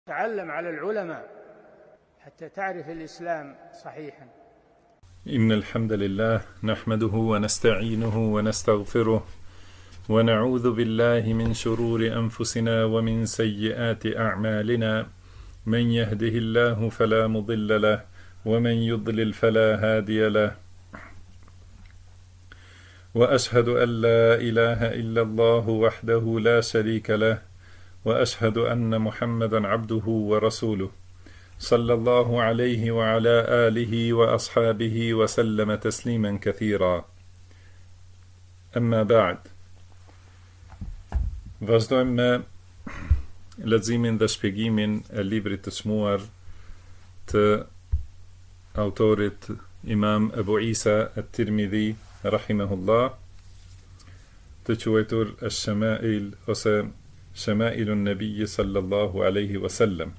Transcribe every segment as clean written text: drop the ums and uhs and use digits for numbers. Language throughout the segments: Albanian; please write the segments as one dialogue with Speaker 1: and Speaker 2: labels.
Speaker 1: تعلم على العلماء حتى تعرف الإسلام صحيحا.
Speaker 2: إن الحمد لله نحمده ونستعينه ونستغفره ونعوذ بالله من شرور أنفسنا ومن سيئات أعمالنا، من يهده الله فلا مضل له ومن يضلل فلا هادي له، وأشهد أن لا إله إلا الله وحده لا شريك له، وأشهد أن محمدا عبده ورسوله صلى الله عليه وعلى آله وأصحابه وسلم تسليما كثيرا. أما بعد. Vazhdojmë me leximin dhe shpjegimin e librit të çmuar të autorit Imam Abu Isa at-Tirmidhi rahimahullah, të quajtur Ash-Shama'il ose Shama'ilun Nabi sallallahu alaihi wasallam.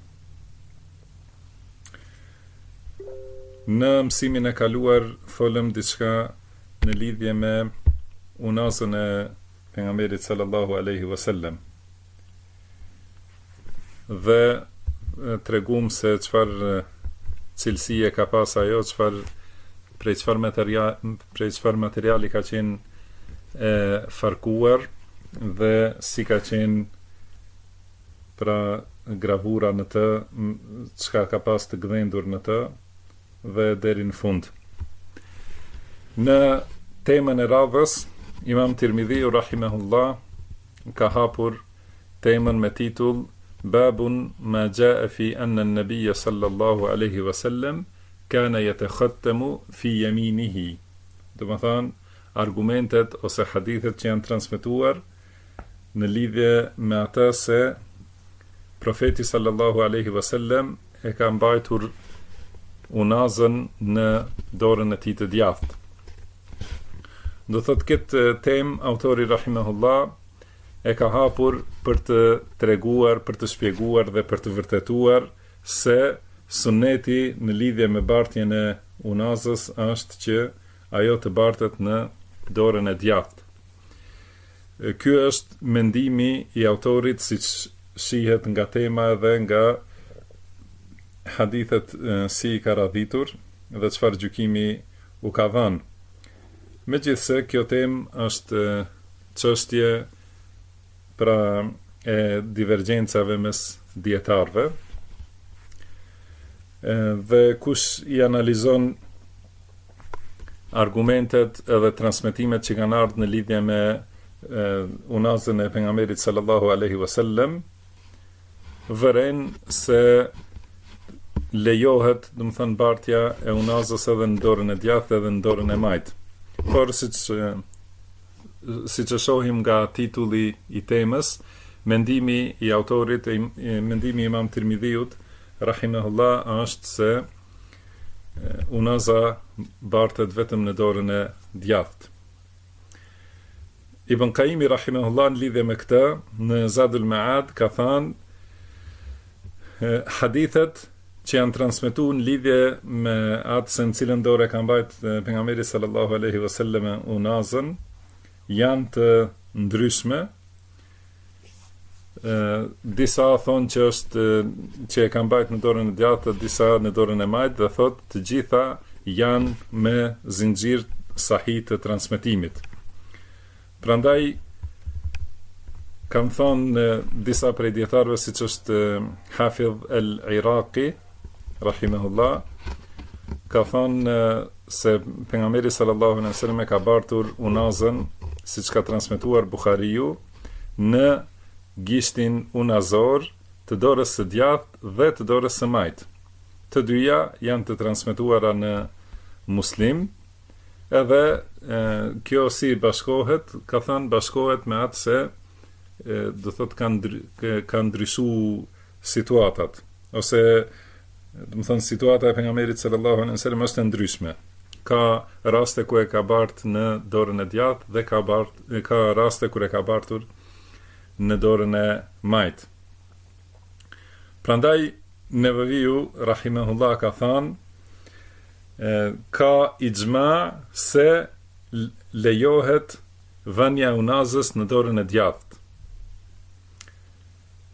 Speaker 2: Në mësimin e kaluar folëm diçka në lidhje me unazën e pejgamberit sallallahu alaihi wasallam dhe tregum se çfarë cilësie ka pas ajo, prej çfarë materiali ka qenë e farkuar dhe si ka qenë pra gravura në të, çka ka pas të gdhendur në të dhe deri në fund. Në temën e radhës, Imam Tirmidhiu rahimahullah ka hapur temën me titull Babun ma jaa fi anna an-nabiy sallallahu alaihi wasallam kana yatakhattamu fi yaminihi. Do të thonë argumentet ose hadithet që janë transmetuar në lidhje me atë se profeti sallallahu alaihi wasallam e ka mbajtur unazën në dorën e tij të djathtë. Do thot këtë temë autori rahimahullah e ka hapur për të treguar, për të shpjeguar dhe për të vërtetuar se sunneti në lidhje me bartjen e unazës është që ajo të bartet në dorën e djathtë. Ky është mendimi i autorit, siç shihet nga tema dhe nga hadithet si i ka radhitur dhe çfarë gjykimi u ka dhënë. Megjithse kjo temë është çështje pra e divergjencave mes dietarëve, dhe kush i analizon argumentet edhe transmetimet që kanë ardhur në lidhje me unazën e pejgamberit sallallahu alaihi wasallam, vëren se lejohet, do të thënë, bartja e unazës edhe në dorën e djathtë edhe në dorën e majtë. Por siç e shohim nga titulli i temës, mendimi i autorit, mendimi i Imam Tirmidhiut rahimahullah është se unaza bartet vetëm në dorën e djathtë. Ibn Qayyim rahimahullah në lidhje me këtë në Zadul Ma'ad ka thënë hadithet që janë transmetuar në lidhje me atë se në cilën dorë ka mbajt pejgamberi sallallahu alaihi wasallam unazën janë të ndryshme. Disa thonë që është që e ka mbajt në dorën e djathtë, disa në dorën e majtë, dhe thotë të gjitha janë me zinxhir sahih të transmetimit. Prandaj kam thonë disa prej dietarëve, siç është Hafidh al-Iraqi rahimahullah, ka thonë se pejgamberi sallallahu alaihi wasallam e ka bartur unazën, siç ka transmetuar Buhariu, në gishtin unazor të dorës së djathtë dhe të dorës së majtë. Të dyja janë të transmetuara në Muslim, edhe kjo si bashkohet, ka thënë bashkohet me atë se do thot kanë ndryshuar situatat, ose do të thonë situata e pejgamberit sallallahu alaihi wasallam është e ndryshme. Ka raste ku e ka bart në dorën e djathtë dhe ka raste kur e ka bartur në dorën e majtë. Prandaj Nevaviu rahimahullah ka thënë ka ixhma se lejohet vënia e unazës në dorën e djathtë.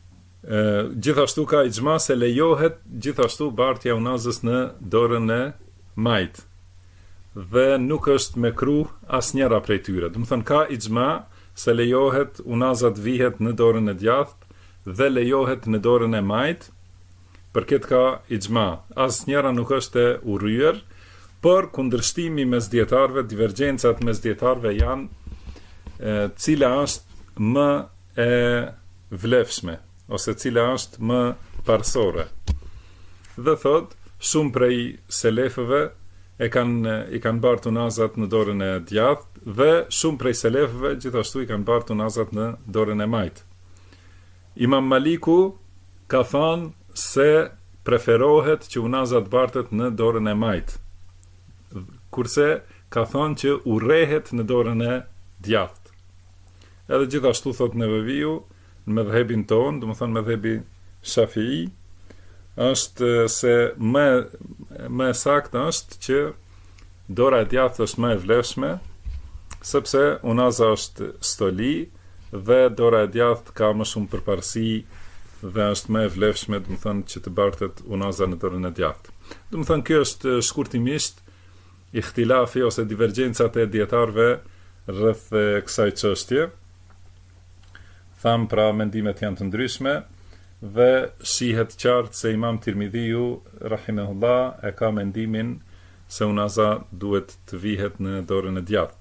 Speaker 2: Gjithashtu ka ixhma se lejohet gjithashtu bartja unazës në dorën e majt. Dhe nuk është mekruh asnjëra prej tyre. Do të thonë ka ixhma se lejohet unaza të vihet në dorën e djathtë dhe lejohet në dorën e majt. Për këtë ka ixhma. Asnjëra nuk është e urryer, por kundërshtimi mes dietarëve, divergjencat mes dietarëve janë cila është më e vlefshme ose cila është më parsore. Dhe thot, shumë prej selefëve i kanë bartë unazat në dorën e djathtë dhe shumë prej selefëve gjithashtu i kanë bartë unazat në dorën e majt. Imam Maliku ka thënë se preferohet që unazat bartet në dorën e majt, kurse ka thënë që urrehet në dorën e djathtë. Edhe gjithashtu thot Neveviu në medhhebin ton, do të thonë medhhebi Shafii, është se më saktë është që dora e djathtë është më e vlefshme, sepse unaza është stoli dhe dora e djathtë ka më shumë përparësi dhe është më e vlefshme, do të thonë që të bartet unaza në dorën e djathtë. Do të thonë kjo është shkurtimisht ihtilafi ose divergjencat e dietarëve rreth kësaj çështje. Tham pra mendimet janë të ndryshme dhe shihet qartë se Imam Tirmidhiu rahimahullah e ka mendimin se unaza duhet të vihet në dorën e djathtë.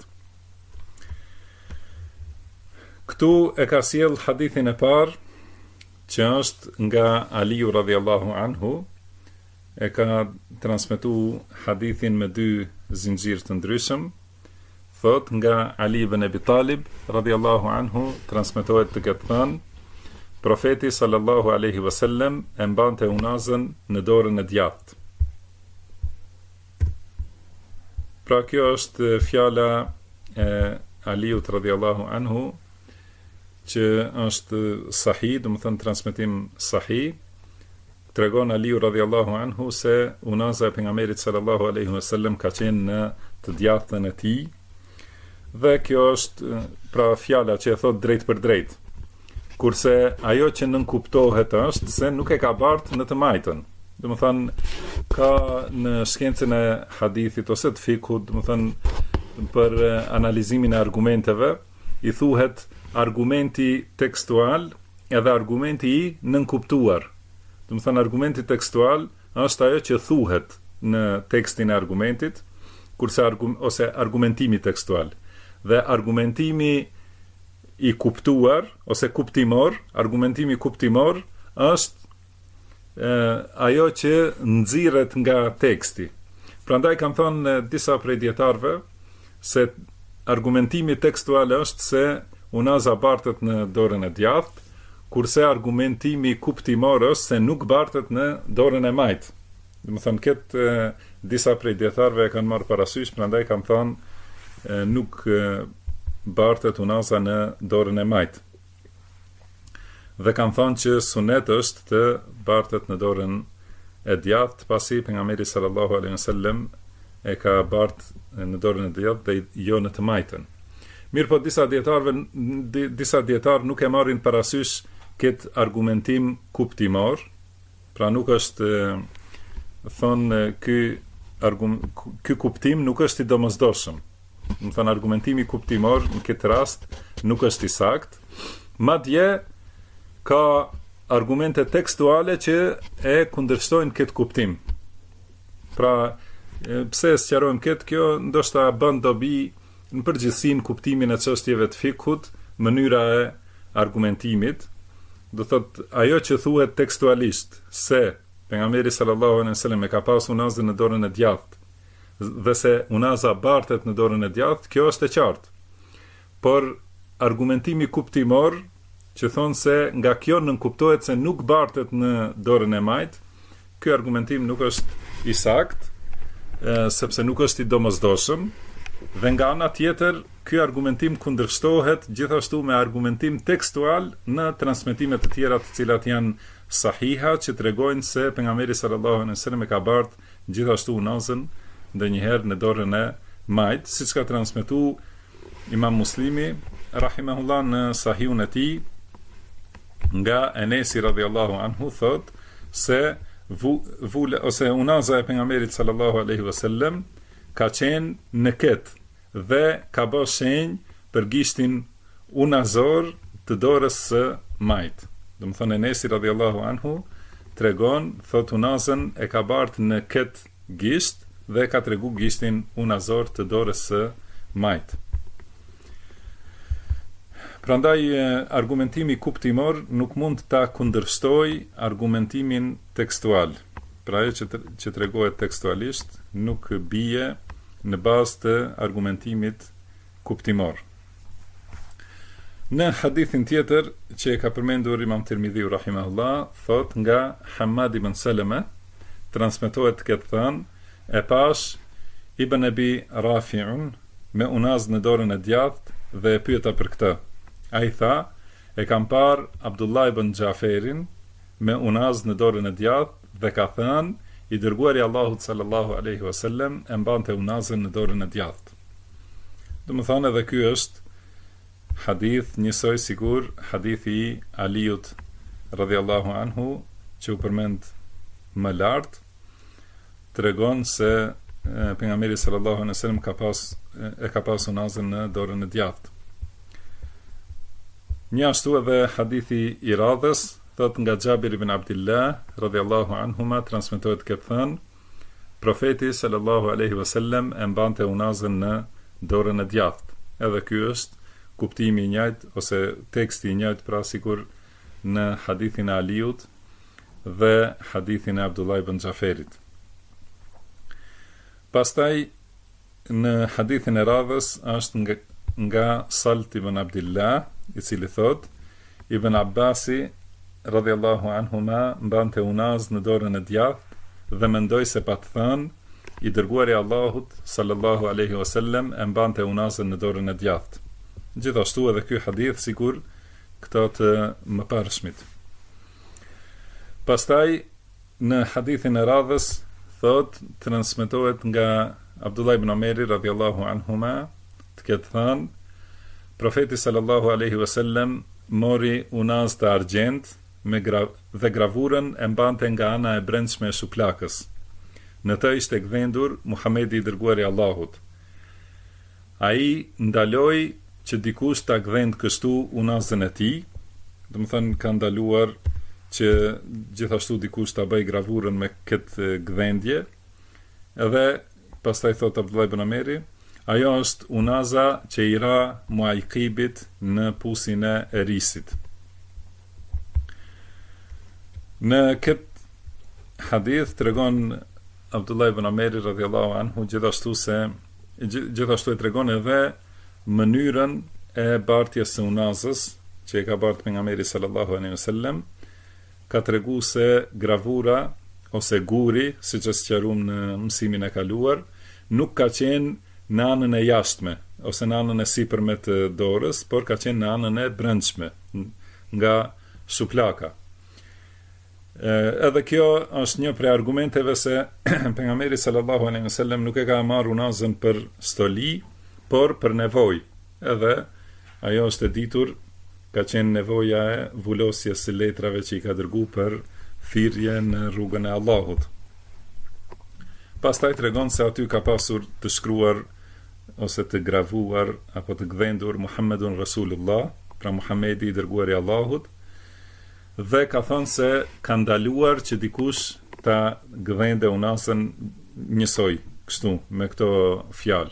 Speaker 2: Këtu e ka sjell hadithin e parë që është nga Aliu radhiyallahu anhu, e ka transmetuar hadithin me dy zinxhir të ndryshëm. Thot nga Ali ibn Abi Talib radhiyallahu anhu transmetohet të ketë thënë: Profeti sallallahu alaihi wasallam e mbante unazën në dorën e djathtë. Pra kjo është fjala e Aliut radhiyallahu anhu, që është sahih, do të thënë transmetim sahih. Tregon Aliu radhiyallahu anhu se unaza e pejgamberit sallallahu alaihi wasallam ka qenë në të djathtën e tij. Dhe kjo është pra fjala që e thot drejt për drejt. Kurse ajo që nënkuptohet është se nuk e ka bartë në të majtën. Do të thënë ka në shkencën e hadithit ose të fikut, do të thënë për analizimin e argumenteve, i thuhet argumenti tekstual edhe argumenti i nënkuptuar. Do të thënë argumenti tekstual është ajo që thuhet në tekstin e argumentit, kurse ose argumentimi tekstual. Dhe argumentimi i kuptuar ose kuptimor, argumentimi kuptimor është ajo që nxirret nga teksti. Prandaj kanë thënë disa prej dietarëve se argumentimi tekstual është se unaza bartet në dorën e djathtë, kurse argumentimi kuptimor është se nuk bartet në dorën e majt. Do të thonë këtë disa prej dietarëve kanë marrë parasysh, prandaj kanë thënë nuk bartet unaza në dorën e majt. Dhe kanë thënë që sunet është të bartet në dorën e djathtë, pasi pejgamberi sallallahu alaihi wasallam e ka bartë në dorën e djathtë dhe jo në të majtën. Mirë po disa dietarë nuk e marrin parasysh këtë argumentim kuptimor, pra nuk është thonë ky kuptim nuk është i domosdoshëm. Do të thënë argumentimi kuptimor në këtë rast nuk është i saktë. Madje ka argumente tekstuale që e kundërshtojnë këtë kuptim. Pra, pse sqarojmë këtë, kjo ndoshta bën dobi në përgjithësinë kuptimin e çështjeve të fikut, mënyra e argumentimit. Do thotë ajo që thuhet tekstualisht se pejgamberi sallallahu alaihi wasallam e ka pasur unazën në dorën e djathtë dhe se unaza bartet në dorën e djathtë, kjo është e qartë. Por argumentimi kuptimor që thonë se nga kjo nënkuptohet se nuk bartet në dorën e majt, ky argumentim nuk është i saktë, sepse nuk është i domosdoshëm, dhe nga ana tjetër ky argumentim kundërshtohet gjithashtu me argumentim tekstual në transmetime të tjera të cilat janë sahiha, që tregojnë se pejgamberi sallallahu alaihi wasallam e ka bartë gjithashtu unazën ndonjëherë në dorën e majt, siç ka transmetuar Imam Muslimi rahimahullah në Sahihun e tij, Nga Enesi radhiyallahu anhu thot se vula ose unaza e pejgamberit sallallahu alaihi wasallam ka qenë në ketë dhe ka bë shenjë për gishtin unazor të dorës së majt. Do të thonë Enesi radhiyallahu anhu tregon, thot unazën e ka bart në ketë gisht dhe ka tregu gishtin unazor të dorës së majt. Prandaj argumentimi kuptimor nuk mund ta kundërshtoj argumentimin tekstual. Pra ajo që tregohet tekstualisht nuk bie në bazë të argumentimit kuptimor. Në hadithin tjetër që e ka përmendur Imam Tirmidhiu rahimahullah, thot nga Hamad ibn Salama, transmetohet këtë thënë, e pash Ibn Abi Rafi'un me unaz në dorën e djathtë dhe e pyeta për këtë. Ai tha, e kam parë Abdullah ibn Jaferin me unaz në dorën e djathtë dhe ka thënë, i dërguari Allahut sallallahu alaihi wasallam e mbante unazën në dorën e djathtë. Do të thonë edhe ky është hadith njësoj sigur hadithi i Aliut radhiyallahu anhu që u përmend më lart, tregon se pejgamberi sallallahu alaihi wasallam ka pas unazën në dorën e djathtë. Njështu edhe hadithi i radhës, thot nga Xhabir ibn Abdillah radhiyallahu anhuma, transmetohet këtë thënë, profeti sallallahu alaihi wasallam e mbante unazën në dorën e djathtë. Edhe ky është kuptimi i njëjtë ose teksti i njëjtë pra sikur në hadithin e Aliut dhe hadithin e Abdullah ibn Jaferit. Pastaj në hadithin e radhës është nga Salt ibn Abdillah, i cili thot, Ibn Abbasi radhiyallahu anhuma mbante unaz në dorën e djathtë dhe mendoi se pa të thënë, i dërguari Allahut sallallahu alaihi wasallam e mbante unazën në dorën e djathtë. Gjithashtu edhe ky hadith sigur këto të mëparshmit. Pastaj në hadithin e radhës thot, transmetohet nga Abdullah ibn Omeri radhiyallahu anhuma, të ketë thënë, profeti sallallahu alaihi wasallam mori unaz të argjend dhe gravurën e mbante nga ana e brendshme e shuplakës. Në të ishte gdhendur Muhamedi i dërguari Allahut. Ai ndaloi që dikush ta gdhend kështu unazën e tij, do të thënë ka ndaluar që gjithashtu dikush ta bëj gravurën me këtë gdhendje. Edhe pastaj thot Abdullah ibn Omeri, ajo është unaza që i ra Muajqibit në pusin e risit. Në këtë hadith tregon Abdullah ibn Omeri radhiyallahu anhu gjithashtu e tregon edhe mënyrën e bartjes së unazës që e ka bartë pejgamberi sallallahu alaihi wasallam, ka tregu se gravura ose guri, siç e sqaruam në mësimin e kaluar, nuk ka qenë në anën e jashtme ose në anën e sipërme të dorës, por ka qenë në anën e brendshme nga shuplaka. Edhe kjo është një prej argumenteve se pejgamberi sallallahu alaihi wasallam nuk e ka marrë unazën për stoli, por për nevojë. Edhe ajo është e ditur, ka qenë nevoja e vulosjes së letrave që i ka dërgu për thirrje në rrugën e Allahut. Pastaj tregon se aty ka pasur të shkruar ose të gravuar apo të gdhendur Muhammedun Rasulullah, pra Muhamedi i dërguari i Allahut, dhe ka thënë se ka ndaluar që dikush ta gdhende unazën njësoj, kështu, me këto fjalë.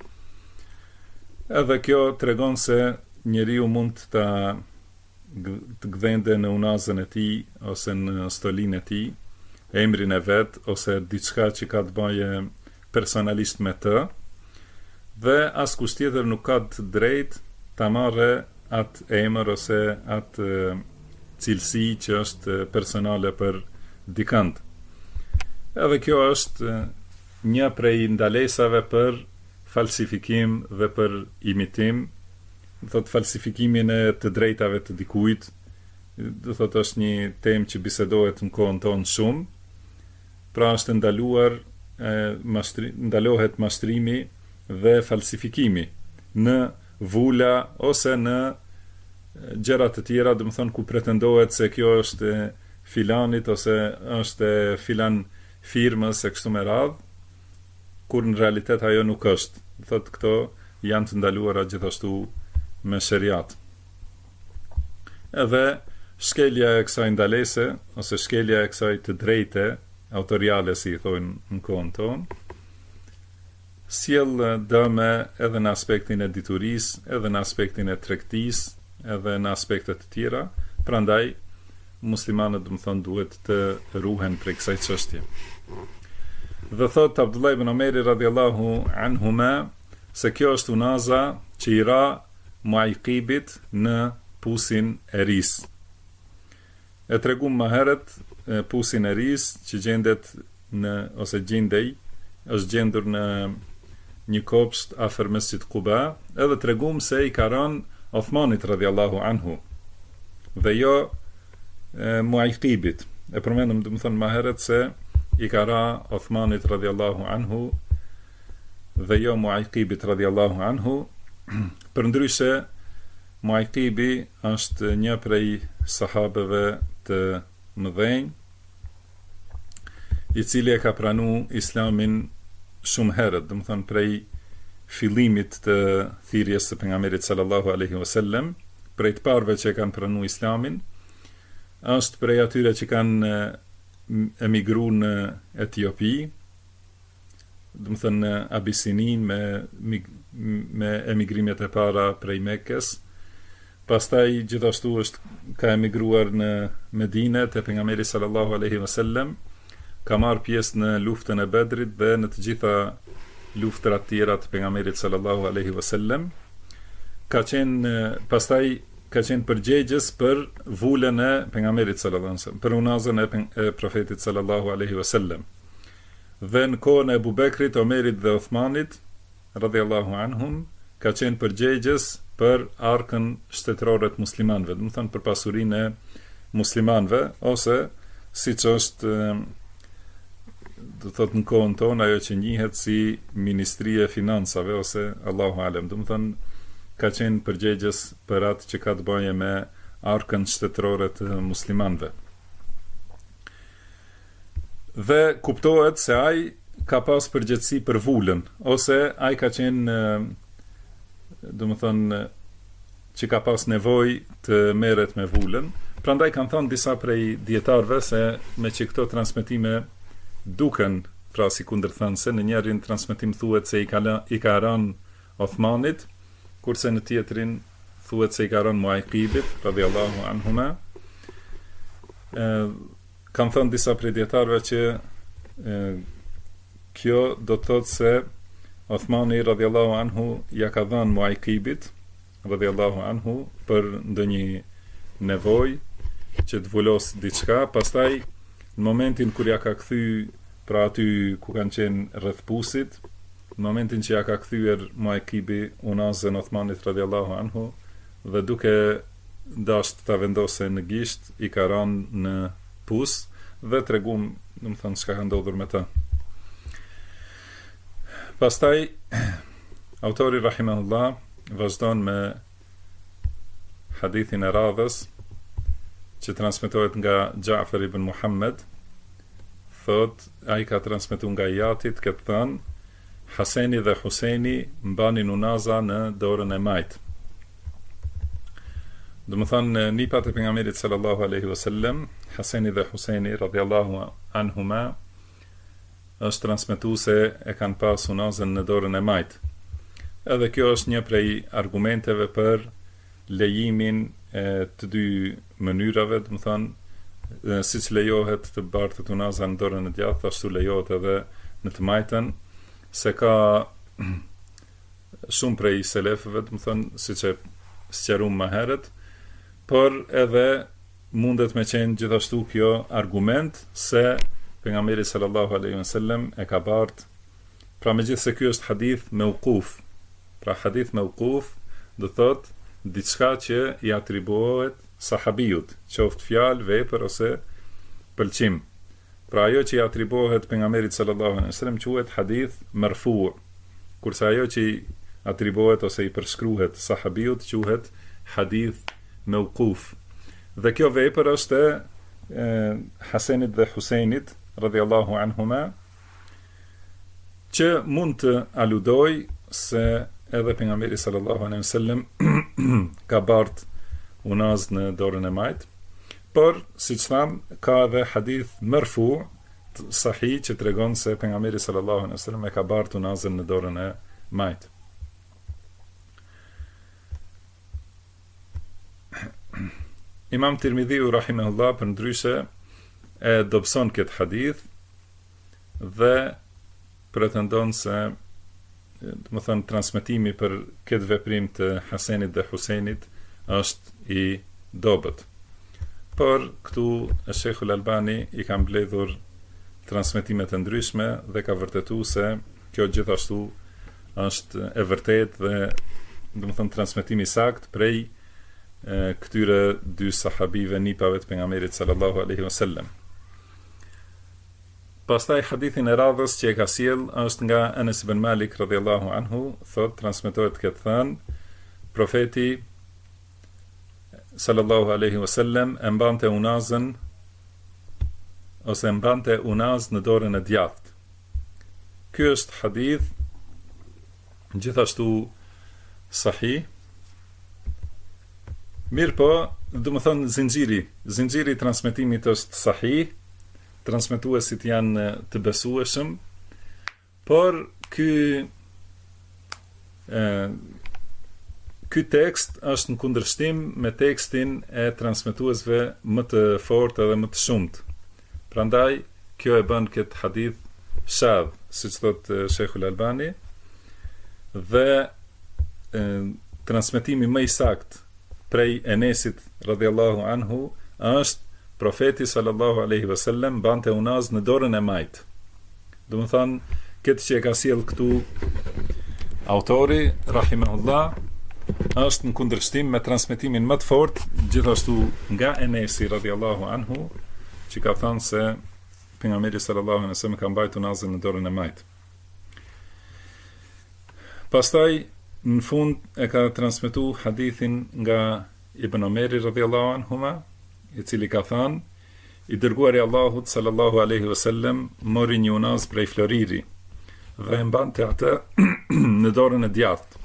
Speaker 2: Edhe kjo tregon se njeriu mund të gdhende në unazën e tij ose në stolinë e tij, emrin e vet ose diçka që ka të bëjë personalisht me të, dhe askush tjetër nuk ka të drejtë ta marrë atë emër ose atë cilësi që është personale për dikant. Edhe kjo është një prej ndalesave për falsifikim dhe për imitim, thot falsifikimin e të drejtave të dikujt, do thot është një temë që bisedohet në kohën tonë shumë, pra është ndalohet mashtrimi dhe falsifikimi në vula ose në gjëra të tjera, do të thonë ku pretendohet se kjo është e filanit ose është e filan firmës e kështu me radhë, kur në realitet ajo nuk është. Thotë këto janë të ndaluara gjithashtu me sheriat. Edhe shkelja e kësaj ndalese ose shkelja e kësaj të drejte autoriale, si i thojnë në kohën tonë, sjell dëme edhe në aspektin e diturisë, edhe në aspektin e tregtisë, edhe në aspekte të tjera. Prandaj muslimanët, do të thonë, duhet të ruhen prej kësaj çështje. Dhe thot Abdullah ibn Omeri radhiyallahu anhuma se kjo është unaza që i ra Muajqibit në pusin e ris. E tregum më herët pusin e ris që gjendet ose gjendej është gjendur në një kopsht afër Mesjid Quba, edhe tregum se i ka rënë Othmanit radhiyallahu anhu dhe jo Muajqibit. E përmendëm, do të thonë, më herët se i ka ra Othmanit radhiyallahu anhu dhe jo Muajqibit radhiyallahu anhu. Përndryshe Muajqibi është një prej sahabeve të mëdhenj, i cili e ka pranu islamin shumë herët, do të thonë prej fillimit të thirrjes së pejgamberit sallallahu alaihi wasallam, prej të parëve që kanë pranuar islamin, është prej atyre që kanë emigruar në Etiopi, do të thënë në Abisinin me emigrimet e para prej Mekës. Pastaj gjithashtu ka emigruar në Medinë te pejgamberi sallallahu alaihi wasallam, ka marrë pjesë në luftën e Bedrit dhe në të gjitha luftrat tjera të pejgamberit sallallahu alaihi wasallam. Pastaj ka qenë përgjegjës për vulën e pejgamberit sallallahu alaihi wasallam, për unazën e profetit sallallahu alaihi wasallam. Dhe në kohën e Abu Bekrit, Omerit dhe Uthmanit radhiyallahu anhum, ka qenë përgjegjës për arkën shtetërore të muslimanëve, do të thonë për pasurinë e muslimanëve, ose siç është, do të thotë në kohën tonë, ajo që njihet si Ministria e Financave ose Allahu alem, do të thonë ka qenë përgjegjës për atë që ka të bëjë me arkën shtetërore të muslimanëve. Dhe kuptohet se ai ka pas përgjegjësi për vulën, ose ai ka qenë, do të thonë, që ka pas nevojë të merret me vulën. Prandaj kanë thënë disa prej dietarëve se me që këto transmetime duken pra si kundërthënëse, në njërin transmetim thuhet se i ka rënë Othmanit, kurse në tjetrin thuhet se i ka rënë Muajqibit radhiyallahu anhuma. Kanë thënë disa prej dietarëve që kjo do të thotë se Othmani radhiyallahu anhu ja ka dhënë Muajqibit radhiyallahu anhu për ndonjë nevojë që të vulos diçka, pastaj në momentin kur ja ka kthy pra aty ku kanë qenë rreth pusit, në momentin që ja ka kthyer Muajqibi unazën Othmanit radhiyallahu anhu dhe duke dashur ta vendosë në gisht, i ka rënë në pus dhe tregum, do të thonë, çka ka ndodhur me ta. Pastaj autori rahimahullah vazhdon me hadithin e radhës që transmetohet nga Ja'far ibn Muhammad. Thot, ai ka transmetuar nga Jatit, këtë thënë, Haseni dhe Huseni mbanin unaza në dorën e majt. Do të thonë, nipat e pejgamberit sallallahu alaihi wasallam, Haseni dhe Huseni radhiyallahu anhuma, është transmetuar se e kanë pas unazën në dorën e majt. Edhe kjo është një prej argumenteve për lejimin e të dy mënyrave, do të thonë, siç lejohet të bartet unaza në dorën e djathtë, ashtu lejohet edhe në të majtën, se ka shumë prej selefëve, do të thonë, siç e sqaruam më herët, por edhe mundet me qenë gjithashtu kjo argument se pejgamberi sallallahu alaihi wasallam e ka bart. Pra megjithse ky është hadith mauquf. Pra hadith mauquf do thotë diçka që i atribuohet sahabijut, qoftë fjalë, vepër ose pëlqim. Pra ajo që i atribuohet pejgamberit sallallahu alaihi wasallam quhet hadith marfu', kurse ajo që i atribuohet ose i përshkruhet sahabijut quhet hadith mawquf. Dhe kjo vepër është e Hasenit dhe Husejnit radhiyallahu anhuma, që mund të aludoj se edhe pejgamberi sallallahu alaihi wasallam ka bart unaz në dorën e majt, por siç tham ka edhe hadith marfu sahih që tregon se pejgamberi sallallahu alaihi wasallam e ka bart unazën në dorën e majt. Imam Tirmidhiu rahimahullah për ndryshe e dobson këtë hadith dhe pretendon se më thënë transmetimi për këtë veprim të Hasenit dhe Husejnit është i dobët. Por këtu Sheikhul Albani i ka mbledhur transmetimet e ndryshme dhe ka vërtetuar se kjo gjithashtu është e vërtet dhe më thënë transmetimi sakt prej këtyre dy sahabive nipave të pejgamberit sallallahu alaihi wasallam. Pastaj hadithin e radhës që e ka sjell është nga Anas ibn Malik radhiyallahu anhu, thot transmetohet këtë thënë, profeti sallallahu alaihi wasallam e mbante unazën ose e mbante unaz në dorën e djathtë. Ky është hadith gjithashtu sahih. Mirë po, do më thënë zinxhiri i transmetimit është sahih, transmetuesit janë të besueshëm, por ky tekst është në kundërshtim me tekstin e transmetuesve më të fortë dhe më të shumtë. Prandaj kjo e bën këtë hadith shadh, siç thot Sheikhul Albani, dhe transmetimi më i saktë prej Enesit radhiyallahu anhu është profeti sallallahu alaihi wasallam bante unaz në dorën e majt. Do të thonë këtë që e ka sjell këtu autori rahimahullah është në kundërshtim me transmetimin më të fortë gjithashtu nga Enesi radhiyallahu anhu, që ka thënë se pejgamberi sallallahu alaihi wasallam ka mbajtur unazën në dorën e majt. Pastaj në fund e ka transmetu hadithin nga Ibn Omeri radhiyallahu anhuma, i cili ka thënë, i dërguari Allahut sallallahu alaihi wasallam mori një unaz prej floriri dhe e mbante atë në dorën e djathtë.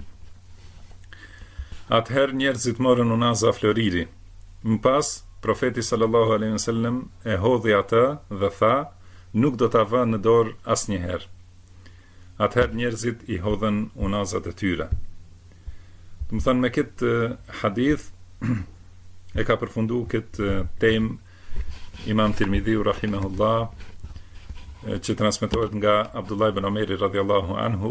Speaker 2: Atëherë njerëzit morën unaza floriri. Më pas, profeti sallallahu alaihi wasallam e hodhi atë dhe tha, nuk do ta vë në dorë asnjëherë. Atëherë njerëzit i hodhen unazat e tyre. Do të thënë me këtë hadith e ka përfundu këtë temë Imam Tirmidhiu rahimahullah, që transmetohet nga Abdullah ibn Omeri radhiyallahu anhu,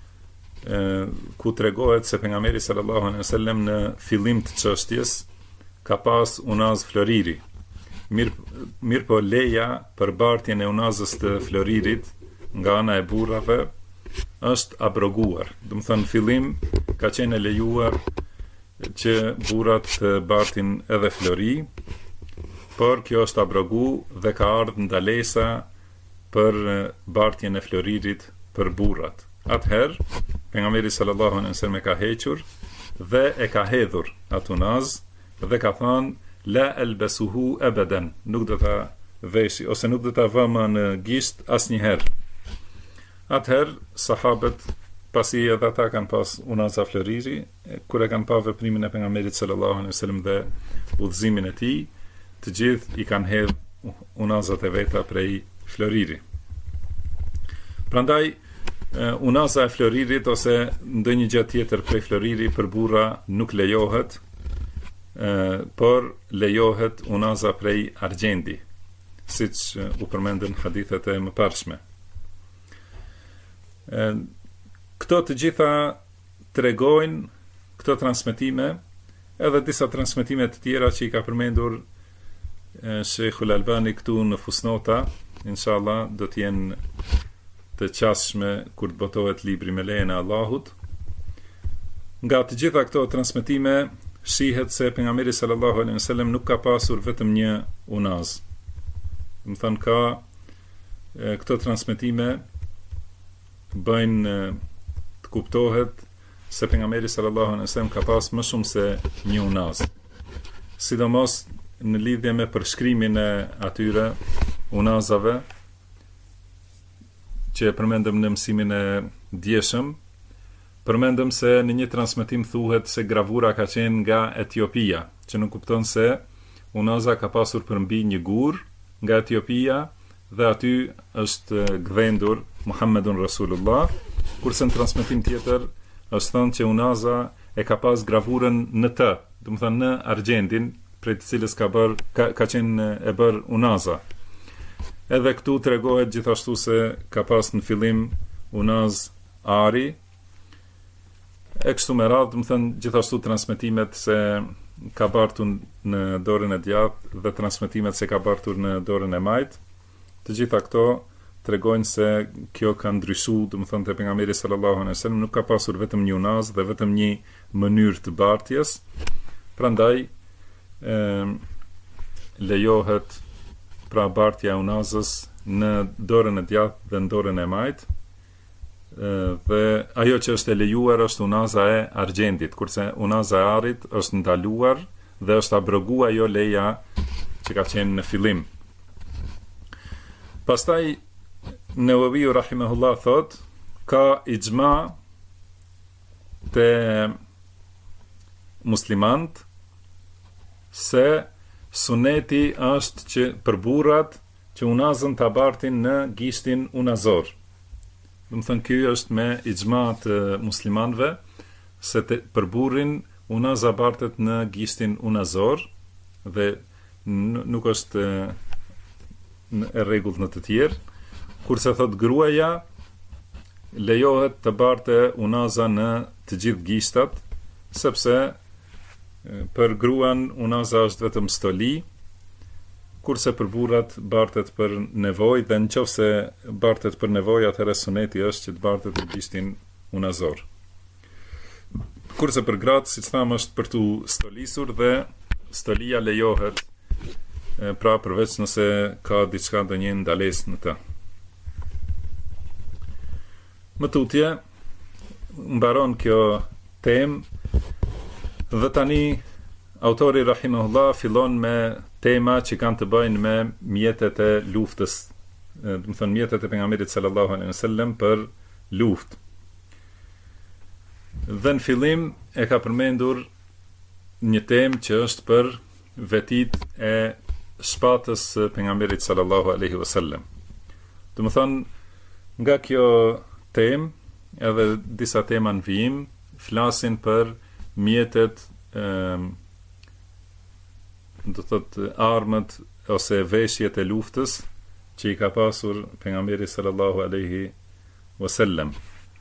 Speaker 2: ku tregohet se pejgamberi sallallahu alaihi wasallam në fillim të çështjes ka pas unaz floriri. Mirë po leja për bartjen e unazës të floririt nga ana e burrave është abroguar. Do të thënë fillim ka qenë lejuar që burrat të bartin edhe flori, por kjo është abrogu dhe ka ardhur ndalesa për bartjen e floririt për burrat. Atëherë pejgamberi sallallahu alaihi wasallam e ka hequr dhe e ka hedhur atë unaz dhe ka thënë la albasuhu abadan, nuk do ta veshi ose nuk do ta vëmë në gisht asnjëherë. Atëherë sahabët pasi edhe ata kanë pas unaza floriri, kur e kanë pa veprimin e pejgamberit sallallahu alaihi wasallam dhe udhëzimin e tij, të gjithë i kanë hedh unazat e veta prej floriri. Prandaj unaza e floririt ose ndonjë gjë tjetër prej floriri për burra nuk lejohet, por lejohet unaza prej argjendi, siç u përmendën hadithet e mëparshme. Këto të gjitha tregojnë këto transmetime, edhe disa transmetime të tjera që i ka përmendur Sheikhul Albani këtu në fusnota, inshallah do të jenë të qasshme kur të botohet libri me lejen e Allahut. Nga të gjitha këto transmetime shihet se pejgamberi sallallahu alaihi wasallam nuk ka pasur vetëm një unaz. Do të thënë ka këto transmetime bëjnë të kuptohet se pejgamberi sallallahu alaihi wasallam ka pas më shumë se një unaz. sidomos në lidhje me përshkrimin e atyre unazave që përmendëm në mësimin e djeshëm. Përmendëm se në një transmetim thuhet se gravura ka qenë nga Etiopia, që nuk kupton se unaza ka pasur përmbi një gur nga Etiopia dhe aty është gdhendur Muhammedun Rasulullah, kurse në transmetim tjetër është thënë që unaza e ka pas gravurën në të, do të thënë në argjendin, prej të cilës ka qenë e bër unaza. Edhe këtu tregohet gjithashtu se ka pas në fillim unaz ari. E kështu me radhë, do të thënë gjithashtu transmetimet se ka bartur në dorën e djathtë dhe transmetimet se ka bartur në dorën e majt. Të gjitha këto tregojnë se kjo ka ndryshuar, do të thënë te pejgamberi sallallahu alejhi wasallam nuk ka pasur vetëm një unaz dhe vetëm një mënyrë të bartjes. Prandaj lejohet pra bartja e unazës në dorën e djathtë dhe në dorën e majt. Dhe ajo që është e lejuar është unaza e argjendit, kurse unaza e arit është ndaluar dhe është abroguar ajo leja që ka qenë në fillim. Pastaj Newawiu rahimahullah thot, ka ixhma te muslimant se suneti është që për burrat që unazën ta bartin në gishtin unazor. Do të thënë ky është me ixhma të muslimanëve se për burrin unaza bartet në gishtin unazor dhe nuk është e rregullt në të tjerë, kurse thot gruaja lejohet të barte unaza në të gjithë gishtat, sepse për gruan unaza është vetëm stoli, kurse për burrat bartet për nevojë dhe nëse bartet për nevojë atëherë suneti është që të bartet në gishtin unazor. Kurse për gratë, siç thamë, është për tu stolisur dhe stolia lejohet pra përveç nëse ka diçka ndonjë ndalesë në të. Më tutje mbaron kjo temë dhe tani autori rahimahullah fillon me tema që kanë të bëjnë me mjetet e luftës, do të thonë mjetet e pejgamberit sallallahu alaihi wasallam për luftë. Dhe në fillim e ka përmendur një temë që është për vetit e shpatës së pejgamberit sallallahu alaihi wasallam. Do të thonë nga kjo temë edhe disa tema në vijim flasin për mjetet do thotë armët ose veshjet e luftës që i ka pasur pejgamberi sallallahu alaihi wasallam.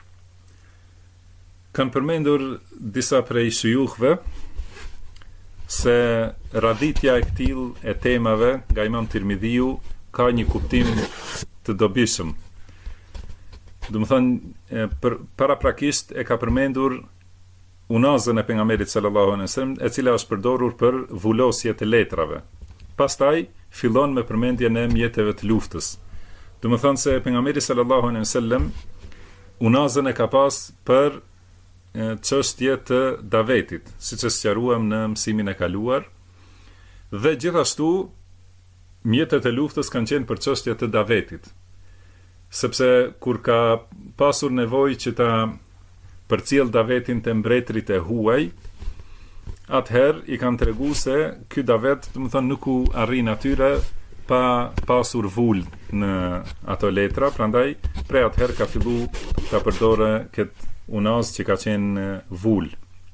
Speaker 2: Kanë përmendur disa prej shuyukhve se radhitja e këtill e temave nga Imam Tirmidhiu ka një kuptim të dobishëm. Do të thonë paraprakisht e ka përmendur unazën e pejgamberit sallallahu alaihi wasallam, e cila është përdorur për vulosje të letrave. Pastaj fillon me përmendjen e mjeteve të luftës. Do të thonë se pejgamberi sallallahu alaihi wasallam unazën e ka pas për çështje të davetit, siç e sqaruam në mësimin e kaluar, dhe gjithashtu mjetet e luftës kanë qenë për çështje të davetit. Sepse kur ka pasur nevojë që ta përcjell davetin të mbretërit e huaj, atëherë i kanë treguar se ky davet, do të thonë, nuk u arrin atyre pa pasur vul në ato letra, prandaj prej atëherë ka filluar ta përdore këtë unaz që ka qenë vul.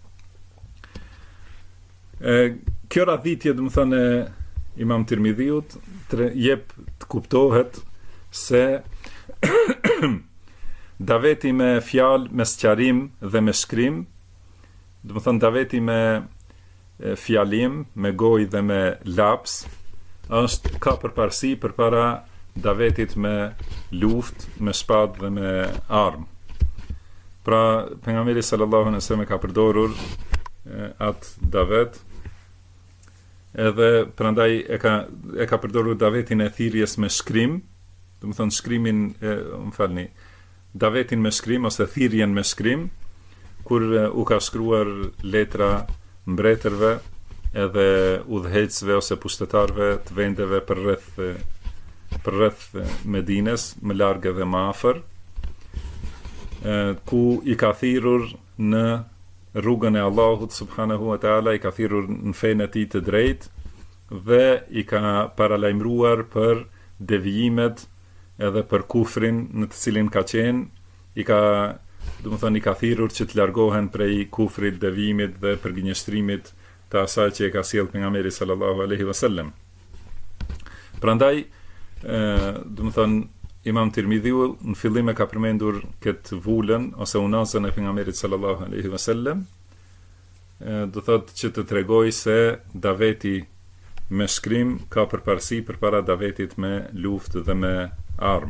Speaker 2: Kjo radhitje, do të thonë, Imam Tirmidhiut jep të kuptohet se daveti me fjalë, me sqarim dhe me shkrim, do të thonë daveti me fjalim, me gojë dhe me laps, ka përparësi përpara davetit me luftë, me shpatë dhe me armë. Pra pejgamberi sallallahu alaihi wasallam ka përdorur atë davet, edhe prandaj e ka përdorur davetin e thirrjes me shkrim, do të thonë shkrimin, davetin me shkrim ose thirrjen me shkrim, kur u ka shkruar letra mbretërve edhe udhëhecësve ose pushtetarëve të vendeve për rreth Medines, më larg edhe më afër, ku i ka thirrur në rrugën e Allahut subhanahu wa taala, i ka thirrur në fenë e tij të drejtë dhe i ka paralajmëruar për devijimet edhe për kufrin në të cilin ka qenë, i ka thirrur që të largohen prej kufrit, devijimit dhe përgënjeshtrimit të asaj që e ka sjellë pejgamberi sallallahu alaihi wasallam. Prandaj, Imam Tirmidhiu në fillim e ka përmendur këtë vulën ose unazën e pejgamberit sallallahu alaihi wasallam, do thotë që të tregoj se daveti me shkrim ka përparësi përpara davetit me luftë dhe me armë.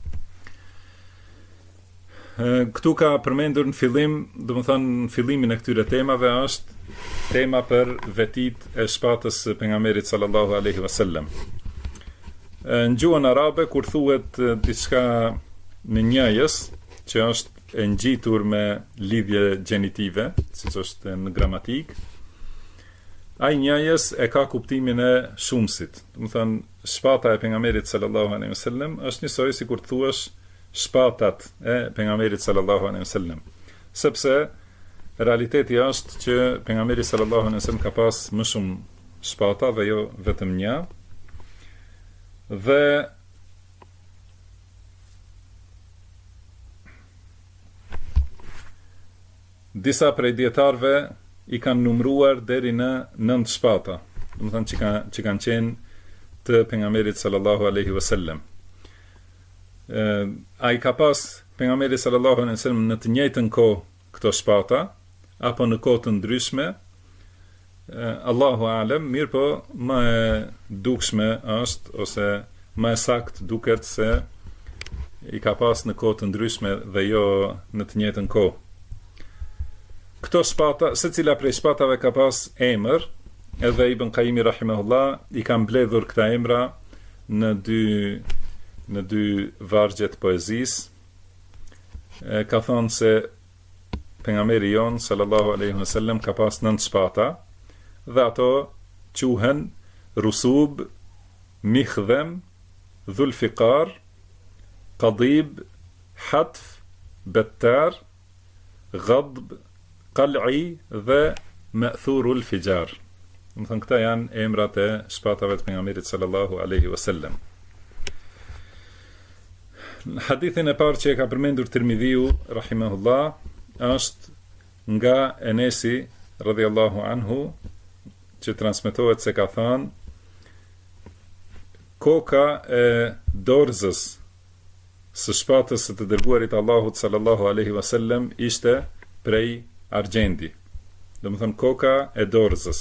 Speaker 2: Këtu ka përmendur në fillim, në fillimin e këtyre temave është tema për vetit e shpatës së pejgamberit sallallahu alaihi wasallam. Në gjuhën arabe, kur thuhet diçka në njëjës, që është e ngjitur me lidhje gjenitive, siç është në gramatik, ai njëjës e ka kuptimin e shumësit. Do të thonë, shpata e pejgamberit sallallahu alaihi wasallam është njësoj sikur të thuash shpatat e pejgamberit sallallahu alaihi wasallam. Sepse realiteti është që pejgamberi sallallahu alaihi wasallam ka pas më shumë shpata dhe jo vetëm një. Dhe disa prej dietarëve i kanë numëruar deri në 9 shpata, do të thonë që kanë qenë të pejgamberit sallallahu alaihi wasallam. Ai ka pas pejgamberi sallallahu alaihi wasallam në të njëjtën kohë këto shpata apo në kohë të ndryshme, Allahu alem, mirë po më e dukshme është ose më e sakt duket se i ka pas në kohë të ndryshme dhe jo në të njëjtën kohë. Këto shpata, secila prej shpatave ka pas emër, edhe Ibn Qayyimi rahimahullah i ka mbledhur këta emra në dy vargje të poezisë. Ka thonë se pejgamberi jon sallallahu alaihi wasallam ka pas 9 shpata, dhe ato quhen Rusub, Mikhdhem, Dhulfiqar, Qadib, Hatf, Bettar, Ghadb, Qal'i dhe Ma'thurul Fijar. Do të thonë këta janë emrat e shpatave të pejgamberit sallallahu alaihi wasallam. Në hadithin e parë që e ka përmendur Tirmidhiu rahimahullah është nga Enesi radhiyallahu anhu, që transmetohet se ka thënë: koka e dorëzës së shpatës së të dërguarit Allahut sallallahu alaihi wasallam ishte prej argjendi. Do të thonë koka e dorëzës.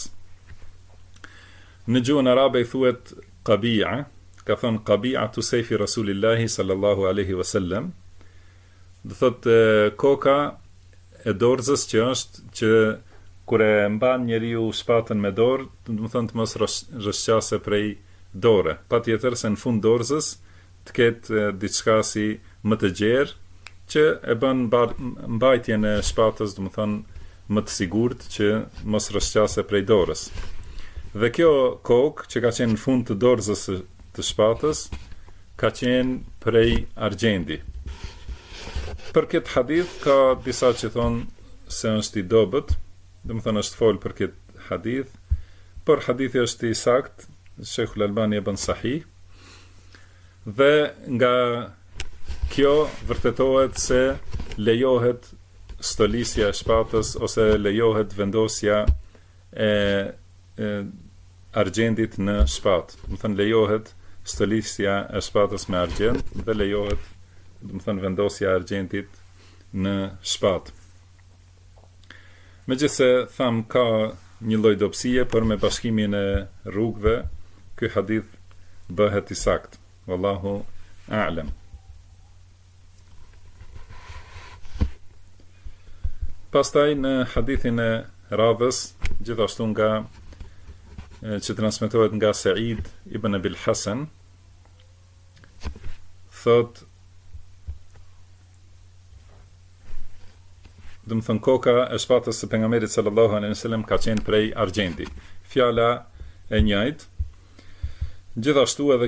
Speaker 2: Në gjuhën arabe i thuhet qabi'a, ka thënë qabi'atu sayfi rasulillahi sallallahu alaihi wasallam. Do thotë koka e dorëzës që është që kur e mban njeriu shpatën me dorë, do të thonë të mos rrëshqase prej dore. Patjetër se në fund dorëzës të ketë diçka si më të gjerë që e bën mbajtjen e shpatës, do të thonë më të sigurt që mos rrëshqase prej dorës. Dhe kjo kokë që ka qenë në fund të dorëzës të shpatës ka qenë prej argjendi. Për këtë hadith ka disa që thonë se është i dobët, do të thonë është fol për këtë hadith, por hadithi është i sakt, Sheikhul Albani e bën sahih, dhe nga kjo vërtetohet se lejohet stolisja e shpatës ose lejohet vendosja e argjendit në shpatë. Do të thonë lejohet stolisja e shpatës me argjend dhe lejohet, do të thonë vendosja e argjendit në shpatë. Megjithse tham ka një lloj dobësie, por me bashkimin e rrugëve, ky hadith bëhet i sakt. Wallahu a'lam. Pastaj në hadithin e radhës, gjithashtu nga që transmetohet nga Sa'id ibn Abil Hasan, thot, do të thënë koka e shpatës së pejgamberit sallallahu alaihi wasallam ka qenë prej argjendi. fjala e njëjtë. Gjithashtu edhe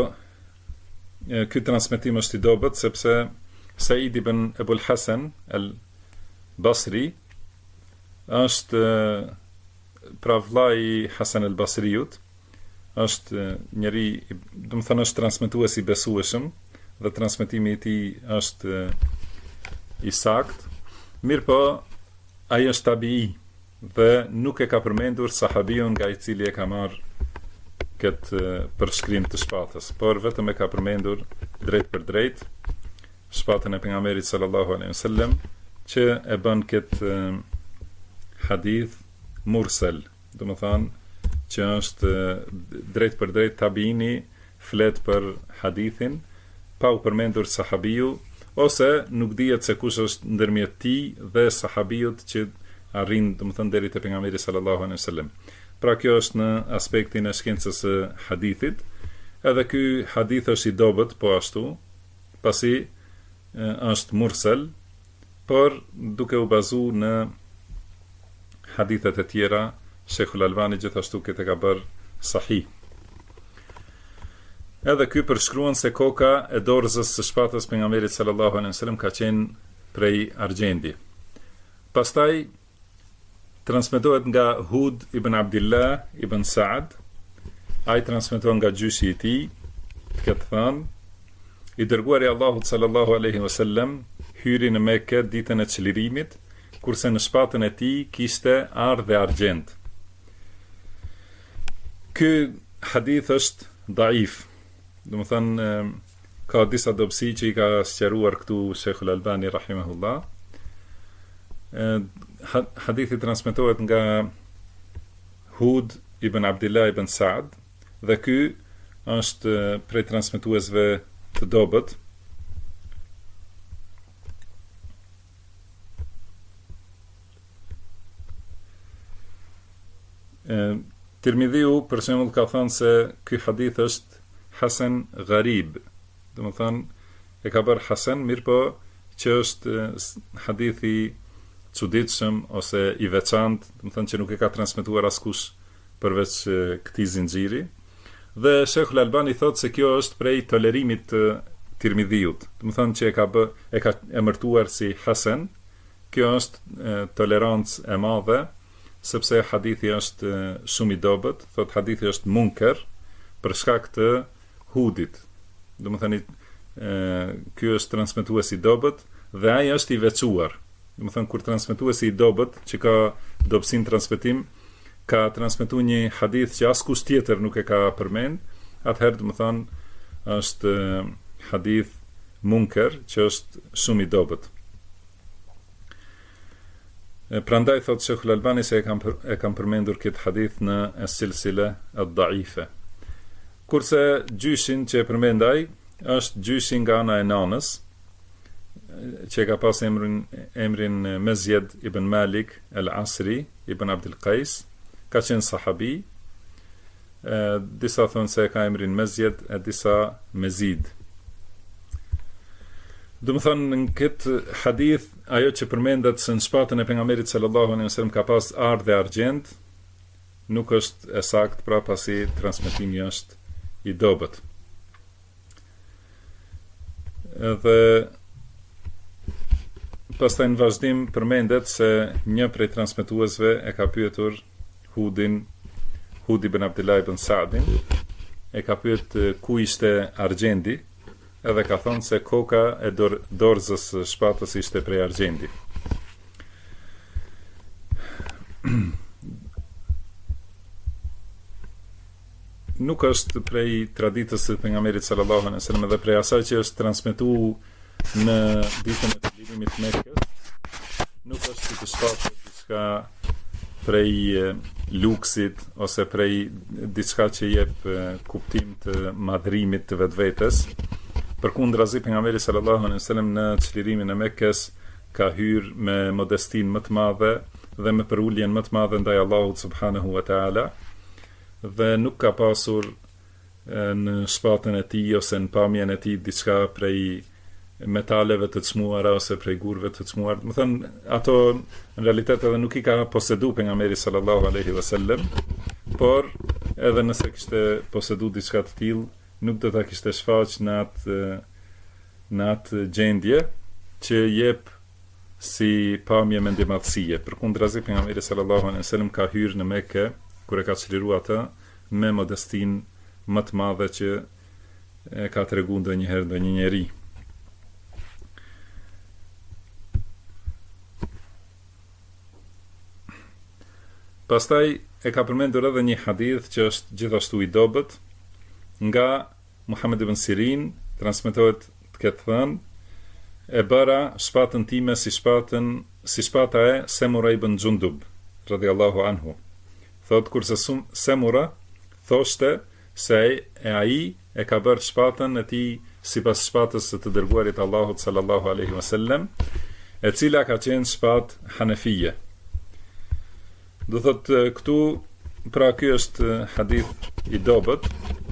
Speaker 2: ky transmetim është i dobët, sepse Said ibn Ebul Hasan al-Basri është pra vllai i Hasan al-Basriut, është njëri, do të thënë është transmetues i besueshëm dhe transmetimi i tij është i saktë. Mirpo ai është tabi'i dhe nuk e ka përmendur sahabiun nga i cili e ka marrë këtë përshkrim të shpatës, por vetëm e ka përmendur drejt për drejt shpatën e pejgamberit sallallahu alaihi wasallam, që e bën këtë hadith mursal, do të thonë që është drejt për drejt tabiini flet për hadithin pa u përmendur sahabiu, ose nuk dihet se kush është ndërmjet tij dhe sahabiut që arrin, do të thonë, deri te pejgamberi sallallahu alaihi wasallam. Pra kjo është në aspektin e shkencës së hadithit. Edhe ky hadith është i dobët po ashtu, pasi është mursal, por duke u bazuar në hadithet e tjera, Sheikhul Albani gjithashtu këtë ka bërë sahih. Edhe ky përshkruan se koka e dorëzës së shpatës pejgamberit sallallahu alaihi wasallam ka qenë prej argjendi. Pastaj transmetohet nga Hud ibn Abdillah ibn Saad, ai transmeton nga gjyshi i tij, këtë thënë, i dërguari i Allahut sallallahu alaihi wasallam hyri në Mekë ditën e çlirimit, kurse në shpatën e tij kishte arë dhe argjend. Ky hadith është daif. Do të thënë ka disa dobësi që i ka sqaruar këtu Sheikhul Albani rahimahullah. Hadithi transmetohet nga Hud ibn Abdillah ibn Saad dhe ky është prej transmetuesve të dobët. Tirmidhiu për shembull ka thënë se ky hadith është Hasan Gharib, do të thënë e ka bërë Hasan, mirëpo që është hadithi çuditshëm ose i veçantë, do të thënë që nuk e ka transmetuar askush përveç këtij zinxhiri. Dhe Sheikhul Albani thotë se kjo është prej tolerimit të Tirmidhiut, do të thënë që e ka emërtuar si Hasan. Kjo është tolerancë e madhe, sepse hadithi është shumë i dobët, thotë hadithi është munker për shkak të Hudit. Do të thënë ky është transmetues i dobët dhe ai është i veçuar. Do të thënë kur transmetuesi i dobët, që ka dobësinë transmetim, ka transmetuar një hadith që askush tjetër nuk e ka përmend, atëherë do të thënë është hadith munker, që është shumë i dobët. Prandaj thot Sheikhul Albani se e kam përmendur këtë hadith në as-silsila ad-da'ife. Kurse gjyshin që e përmendaj është gjyshi nga ana e nanës, që ka pas emrin Mezjed ibn Malik al-Asri ibn Abdul Qais, ka qenë sahabi. Disa thonë se ka emrin Mezjed, e disa Mezid. Do të thonë në këtë hadith, ajo që përmendet se në shpatën e pejgamberit sallallahu alaihi wasallam ka pas arë dhe argjend, nuk është e saktë, pra pasi transmetimi është i dobët. Dhe pastaj në vazhdim përmendet se një prej transmetuesve e ka pyetur Hud ibn Abdillah ibn Saadin, e ka pyet ku ishte argjendi, edhe ka thonë se koka e dorëzës shpatës ishte prej argjendi. Nuk është prej traditës së pejgamberit sallallahu alaihi wasallam dhe prej asaj që është transmetuar në ditën e çlirimit të Mekës, nuk është të shpatë diçka prej luksit ose prej diçka që jep kuptim të madhrimit të vetvetes. Përkundrazi pejgamberi sallallahu alaihi wasallam në çlirimin e Mekës ka hyrë me modestinë më të madhe dhe me përuljen më të madhe ndaj Allahut subhanahu wa taala, dhe nuk ka pasur në shpatën e tij ose në pamjen e tij diçka prej metaleve të çmuara ose prej gurëve të çmuar. Do të thënë ato në realitet edhe nuk i ka posedu pejgamberi sallallahu alaihi wasallam, por edhe nëse kishte posedu diçka të tillë, nuk do ta kishte shfaq në atë gjendje që jep si pamje mendimadhësie. Përkundrazi pejgamberi sallallahu alaihi wasallam ka hyrë në Mekë kur e ka çliruar atë me modestinë më të madhe që e ka treguar ndonjëherë ndonjë njeri. Pastaj e ka përmendur edhe një hadith që është gjithashtu i dobët nga Muhammed ibn Sirin, transmetohet të ketë thënë: e bëra shpatën time si shpata e Semura ibn Xundub radhiyallahu anhu. Thot kurse Semura thoshte se ai e ka bërë shpatën e tij sipas shpatës së të dërguarit Allahut sallallahu alaihi wasallam, e cila ka qenë shpatë hanefije. Do thot këtu, pra ky është hadith i dobët,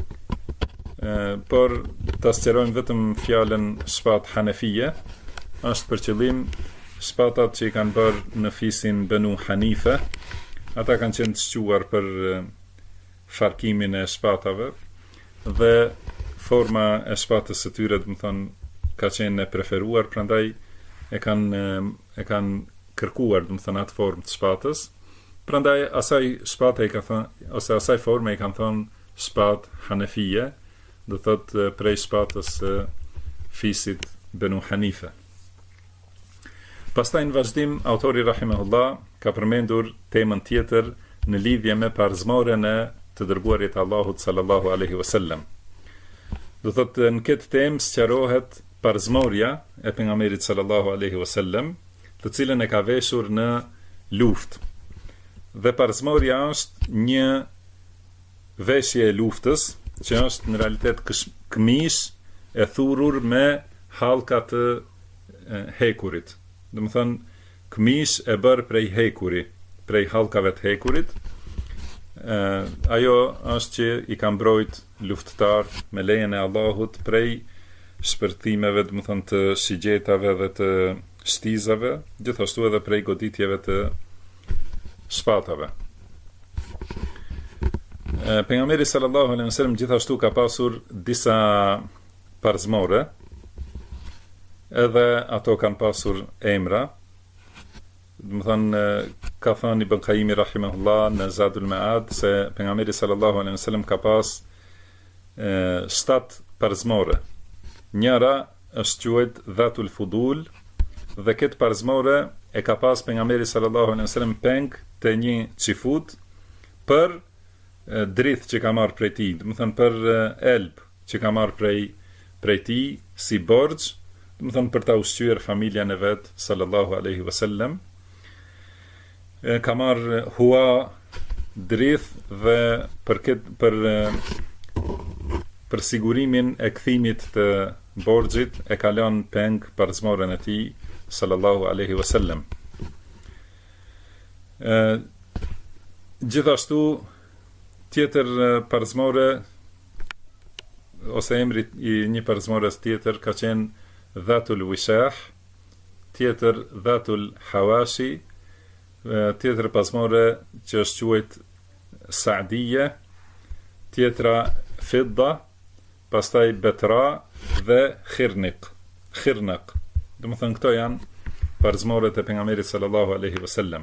Speaker 2: por ta sqarojmë vetëm fjalën shpatë hanefije, është për qëllim shpatat që i kanë bërë në fisin Banu Hanife. Ata kanë qenë të shquar për farkimin e shpatave dhe forma e shpatës së tyre, do të thonë, ka qenë e preferuar, prandaj e kanë kërkuar, do të thonë, atë formë të shpatës. Prandaj asaj shpate i ka thënë, ose asaj forme i kanë thënë shpatë hanefije, do thotë prej shpatës së fisit Banu Hanife. Pastaj në vazhdim, autori rahimahullah ka përmendur temën tjetër në lidhje me parzmoren e të dërguarit Allahut sallallahu alaihi wasallam. Do thotë në këtë temë sqarohet parzmorja e pejgamberit sallallahu alaihi wasallam, të cilën e ka veshur në luftë. Dhe parzmorja është një veshje e luftës, që është në realitet këmish e thurur me hallka të hekurit. Do të thonë, këmish e bërë prej hekuri, prej hallkave të hekurit. Ajo është që i ka mbrojt luftëtar me lejen e Allahut prej shpërthimeve, do të thonë, të shigjetave dhe të shtizave, gjithashtu edhe prej goditjeve të shpatave. Pejgamberi sallallahu alaihi wasallam gjithashtu ka pasur disa parzmore, edhe ato kanë pasur emra. Do të thonë, ka thënë Ibn Qayyim rahimahullah në Zadul Ma'ad se pejgamberi sallallahu alaihi wasallam ka pas 7 parzmore. Njëra është quajt Dhatul Fudul, dhe këtë parzmore e ka pas pejgamberi sallallahu alaihi wasallam peng të një çifut për drith që ka marrë prej tij, do të thënë për elb që ka marrë prej tij si borxh, do të thënë për ta ushqyer familjen e vet sallallahu alaihi wasallam. Ka marrë hua drith dhe për sigurimin e kthimit të borxhit e ka lënë peng parzmoren e tij sallallahu alaihi wasallam. Gjithashtu tjetër parzmore ose emri i një parzmores tjetër ka qenë Dhatul Wishah, tjetër Dhatul Hawashi, tjetër parzmore që është quajt Saadije, tjetra Fidda, pastaj Betra dhe Khirnaq. Do të thënë, këto janë parzmoret e pejgamberit sallallahu alaihi wasallam.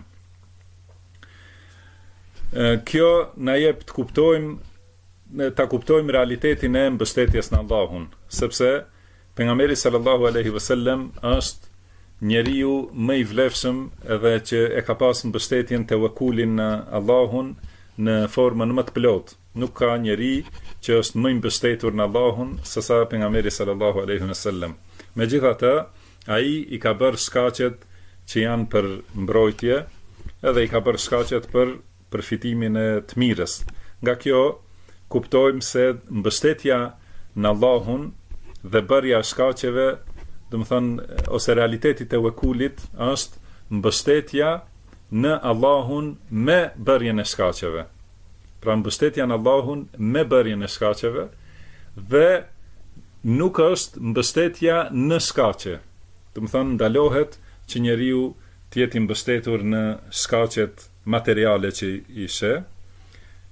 Speaker 2: Kjo na jep ta kuptojmë realitetin e mbështetjes në Allahun, sepse pejgamberi sallallahu alaihi wasallam është njeriu më i vlefshëm edhe që e ka pas mbështetjen tewakulin në Allahun në formën më të plotë. Nuk ka njeri që është më i mbështetur në Allahun se sa pejgamberi sallallahu alaihi wasallam. Megjithatë, ai i ka bërë shkaqet që janë për mbrojtje, edhe i ka bërë shkaqet për përfitimin e të mirës. Nga kjo kuptojmë se mbështetja në Allahun dhe bërja shkaqeve, do të thonë, ose realiteti të vekulit është mbështetja në Allahun me bërjen e shkaqeve. Pra mbështetja në Allahun me bërjen e shkaqeve dhe nuk është mbështetja në shkaqe. Do të thonë, ndalohet që njeriu të jetë i mbështetur në shkaqet materiale që i sheh,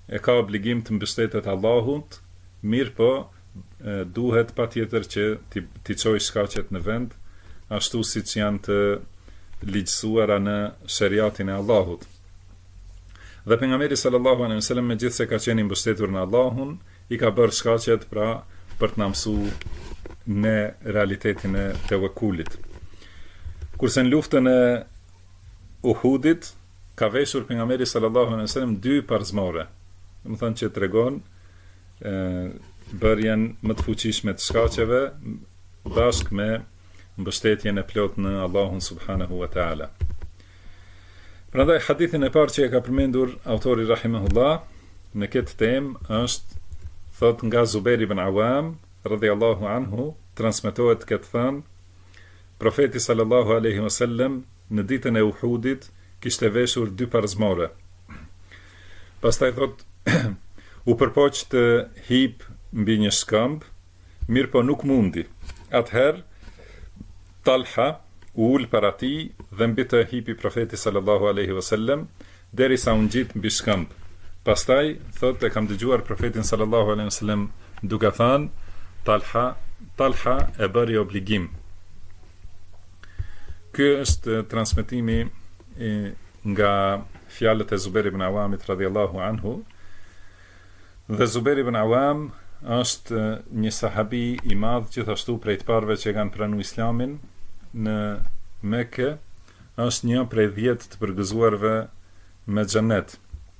Speaker 2: e ka obligim të mbështetet Allahut, mirë po duhet patjetër që t'i çojë shkaqet në vend, ashtu siç janë të ligjësuara në shariatin e Allahut. Dhe pejgamberi sallallahu alaihi wasallam megjithse ka qenë i mbështetur në Allahun, i ka bërë shkaqet për të na mësuar në realitetin e tevekulit. Kurse në luftën e Uhudit ka veshur pejgamberi sallallahu alaihi wasallam 2 parzmore. Do të thonë që tregon bërjen më të fuqishme të shkaqeve bashkë me mbështetjen e plot në Allahun subhanahu wa taala. Prandaj hadithin e parë që e ka përmendur autori rahimahullah në këtë temë është thot nga Zubair ibn Awam radhiyallahu anhu, transmetohet këtë thënë, profeti sallallahu alaihi wasallam në ditën e Uhudit kishte veshur 2 parzmore. Pastaj thot u përpoq të hip mbi një shkëmb, mirë po nuk mundi. Atëherë Talha u ul para tij dhe mbi të hipi profeti sallallahu alaihi wasallam derisa u ngjit mbi shkëmb. Pastaj thot e kam dëgjuar profetin sallallahu alaihi wasallam duke thënë Talha e bëri obligim. Ky është transmetimi nga fjalët e Zubair ibn Awamit radhiyallahu anhu. Dhe Zubair ibn Awam është një sahabi i madh, gjithashtu prej të parëve që kanë pranuar Islamin në Mekë, është një prej 10 të përgëzuarve me xhenet.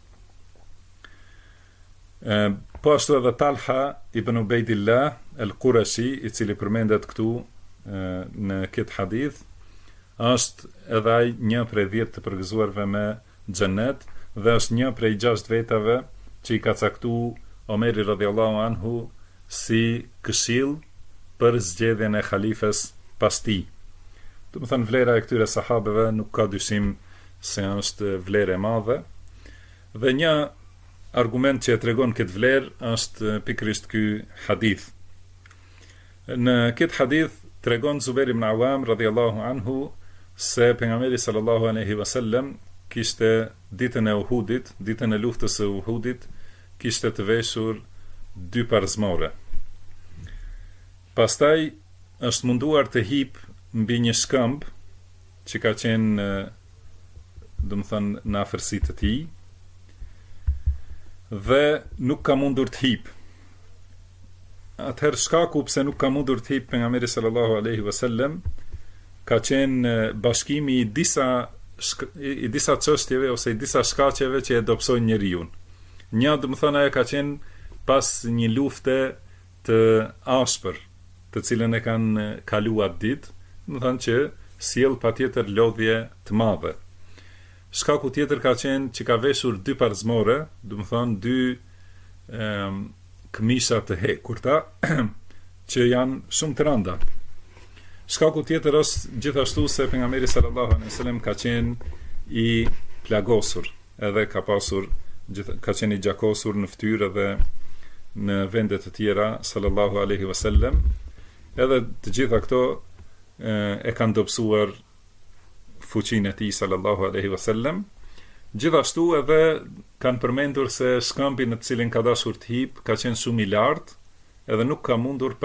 Speaker 2: Po ashtu edhe Talha ibn Ubaidillah al-Qurashi, i cili përmendet këtu në këtë hadith, është edhe ai një prej 10 të përgëzuarve me xhenet dhe është një prej 6 vetave që i ka caktuar Omeri radhiyallahu anhu si këshill për zgjedhjen e halifes pas tij. Do të thënë vlera e këtyre sahabeve nuk ka dyshim se është vlerë e madhe. Dhe një argument që e tregon këtë vlerë është pikërisht ky hadith. Në këtë hadith tregon Zubair ibn Awam radhiyallahu anhu se pejgamberi sallallahu alaihi wasallam kishte ditën e Uhudit, ditën e luftës së Uhudit, kishte të veshur 2 parzmore. Pastaj është munduar të hip mbi një shkëmb që ka qenë, do të thënë, në afërsi të tij, dhe nuk ka mundur të hip. Atëherë shkaku pse nuk ka mundur të hip pejgamberi sallallahu alaihi wasallam ka qenë bashkimi i disa çështjeve ose i disa shkaqeve që e dobësojnë njeriu. Një, do të thënë, ajo ka qenë pas një lufte të ashpër, të cilën e kanë kaluar ditë, do të thënë që sjell patjetër lodhje të madhe. Shkaku tjetër ka qenë që ka veshur 2 parzmore, do të thënë 2 këmisha të hekurta që janë shumë të rënda. Shkaku tjetër është gjithashtu se pejgamberi sallallahu alaihi wasallam ka qenë i plagosur, edhe ka qenë i gjakosur në fytyrë dhe në vende të tjera sallallahu alaihi wasallam. Edhe të gjitha këto e kanë dobësuar fuqinë e tij sallallahu alaihi wasallam. Gjithashtu edhe kanë përmendur se shkëmbi në të cilin ka dashur të hip ka qenë shumë i lartë, edhe nuk ka mundur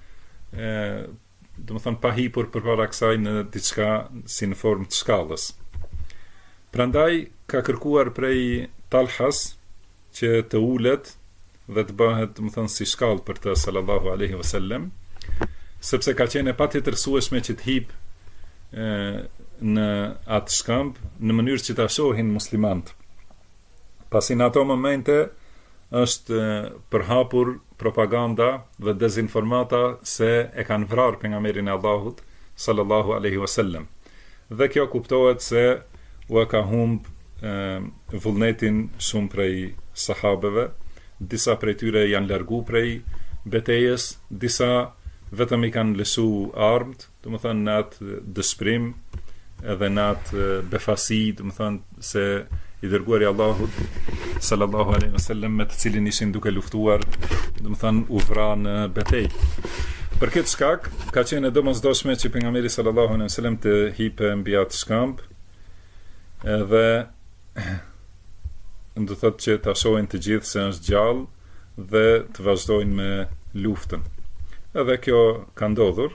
Speaker 2: pa hipur përpara kësaj në diçka si në formë të shkallës. Prandaj ka kërkuar prej Talhas që të ulet dhe të bëhet, do të thënë, si shkallë për të sallallahu alaihi wasallam, sepse ka qenë patjetërsueshme që të hip në atë shkëmb në mënyrë që ta shohin muslimanët. Pasi në ato momente është përhapur propaganda dhe dezinformata se e kanë vrarë pejgamberin e Allahut sallallahu alaihi wasallam. Dhe kjo kuptohet se u ka humb vullnetin shumë prej sahabeve, disa prej tyre janë largu prej betejës, disa vetëm i kanë lësu armët, do të thënë në atë dëshpërim edhe në atë befasi, do të thënë se i dërguari i Allahut sallallahu alaihi wasallam me të cilin ishin duke luftuar, do të thënë u vra në betejë. Për këtë shkak ka qenë domosdoshme që pejgamberi sallallahu alaihi wasallam të hipe mbi atë shkëmb, edhe do thotë që ta shohin të gjithë se është gjallë dhe të vazhdojnë me luftën. Edhe kjo ka ndodhur.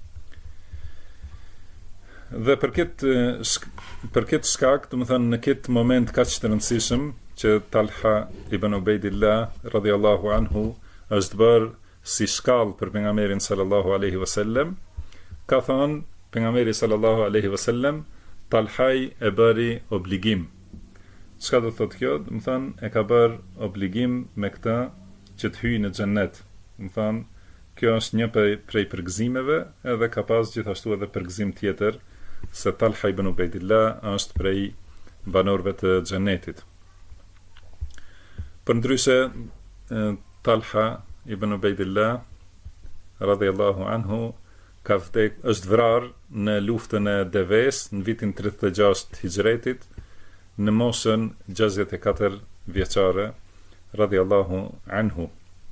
Speaker 2: Dhe për këtë shkak, do të thënë në këtë moment kaq të rëndësishëm që Talha ibn Ubaidillah radhiyallahu anhu është bërë si shkallë për pejgamberin sallallahu alaihi wasallam, ka thënë pejgamberi sallallahu alaihi wasallam, Talhaj e bëri obligim. Çka do thotë kjo? Do të thënë e ka bërë obligim me këtë që të hyjë në xhennet. Do të thënë kjo është një prej përgëzimeve, edhe ka pas gjithashtu edhe përgëzim tjetër se Talha ibn Ubaidillah është prej banorëve të xhennetit. Përndryshe Talha ibn Ubaidillah radhiyallahu anhu është vrarë në luftën e Deves në vitin 36 Hijretit në moshën 64 vjeçare radhiyallahu anhu.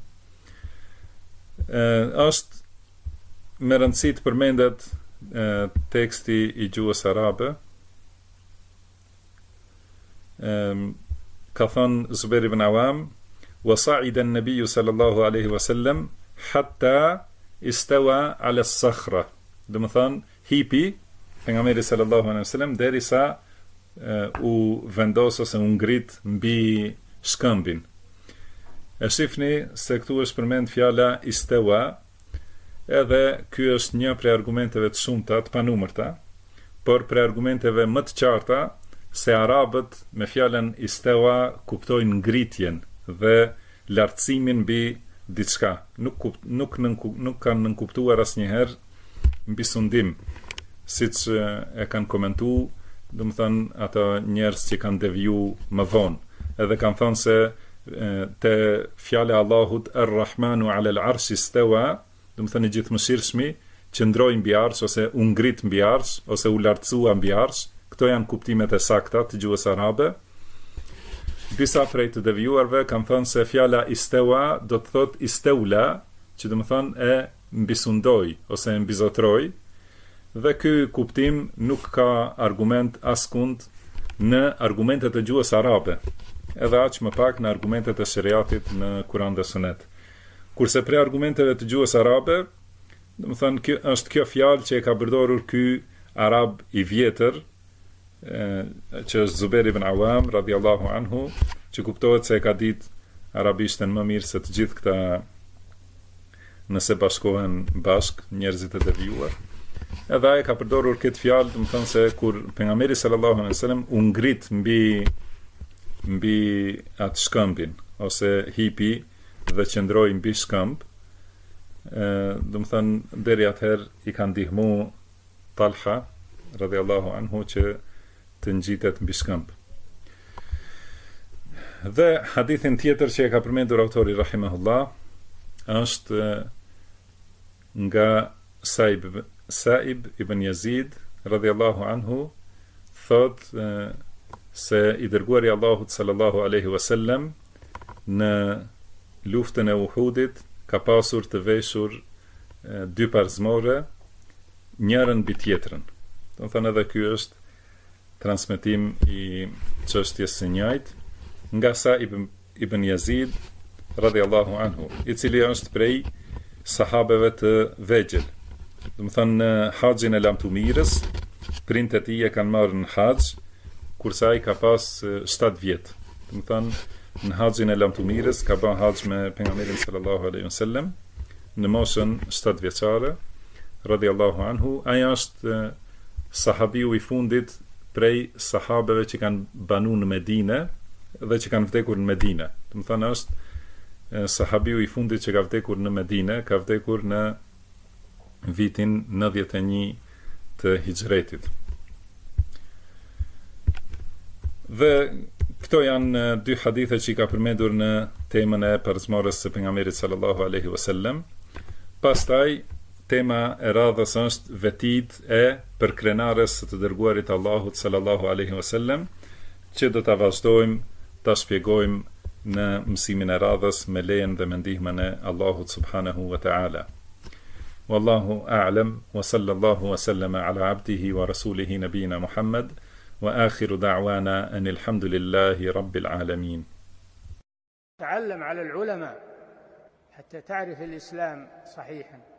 Speaker 2: Është me rëndësi të përmendet teksti i gjuhës arabe. Ka thënë Zubair ibn Awam, wa sa'ida an-nabiyyu sallallahu alaihi wasallam hatta istawa ala as-sakhra. Do të thënë hipi pejgamberi sallallahu alaihi wasallam derisa u vendos ose u ngrit mbi shkëmbin. E shifni se këtu është përmend fjala istawa, edhe ky është një prej argumenteve të shumta të panumërta, por prej argumenteve më të qarta se arabët me fjalën istawa kuptojnë ngritjen dhe lartësimin mbi diçka. Nuk kanë nënkuptuar asnjëherë mbi sundim, siç e kanë komentuar, domethënë ata njerëz që kanë deviju më vonë, edhe kanë thënë se te fjala e Allahut Ar-Rahmanu 'ala al-'arshi istawa, domethënë i gjithëmëshirshmi qëndroi mbi arsh ose u ngrit mbi arsh ose u lartësua mbi arsh. Këto janë kuptimet e sakta të gjuhës arabe. Disa prej të devijuarve kanë thënë se fjala istawa do të thotë istaula, që do të thonë e mbisundoi ose e mbizotroi, dhe ky kuptim nuk ka argument askund në argumentet e gjuhës arabe, edhe aq më pak në argumentet e shariatit në Kur'an dhe Sunet. Kurse prej argumenteve të gjuhës arabe, do të thonë është kjo fjalë që e ka përdorur ky arab i vjetër, që është Zubair ibn Awam radhiyallahu anhu, që kuptohet se e ka ditë arabishtën më mirë se të gjithë këta nëse bashkohen bashk njerëzit e devijuar. Edhe ai ka përdorur këtë fjalë, do të thonë se kur pejgamberi sallallahu alaihi wasallam u ngrit mbi atë shkëmbin ose hipi dhe qëndroi mbi shkëmb, do të thonë deri atëherë i ka ndihmu Talha radhiyallahu anhu që të ngjitet mbi shkëmb. Dhe hadithin tjetër që e ka përmendur autori rahimahullah është nga Saib ibn Yazid radhiyallahu anhu, thot se i dërguari i Allahut sallallahu alaihi wasallam në luftën e Uhudit ka pasur të veshur dy parzmore, njërën mbi tjetrën. Do të thënë edhe ky është transmetim i çështjes së njëjtë nga Saib ibn Yazid radhiyallahu anhu, i cili është prej sahabeve të vegjël. Do të thënë në haxhin e lamtumirës, printet e tij e kanë marrë në haxh kurse ai ka pas 7 vjet. Do të thënë në haxhin e lamtumirës ka bën haxh me pejgamberin sallallahu alaihi wasallam në moshën 7 vjeçare radhiyallahu anhu. Ai është sahabiu i fundit prej sahabeve që kanë banu në Medine dhe që kanë vdekur në Medine. Do të thënë është sahabiu i fundit që ka vdekur në Medine, ka vdekur në vitin 91 të Hijretit. Dhe këto janë dy hadithe që i ka përmendur në temën e parzmarrjes së pejgamberit sallallahu alaihi wasallam. Pastaj tema e radhës është vetit e përkrenares së të dërguarit Allahut sallallahu alaihi wasallam, që do ta vazhdojmë ta shpjegojmë në mësimin e radhës me lejen dhe me ndihmën e Allahut subhanahu wa ta'ala. Wallahu a'lam wa sallallahu wa sallama ala abdihi wa rasulihi nabina Muhammad وآخر دعوانا أن الحمد لله رب العالمين.
Speaker 1: تعلم على العلماء حتى تعرف الإسلام صحيحا.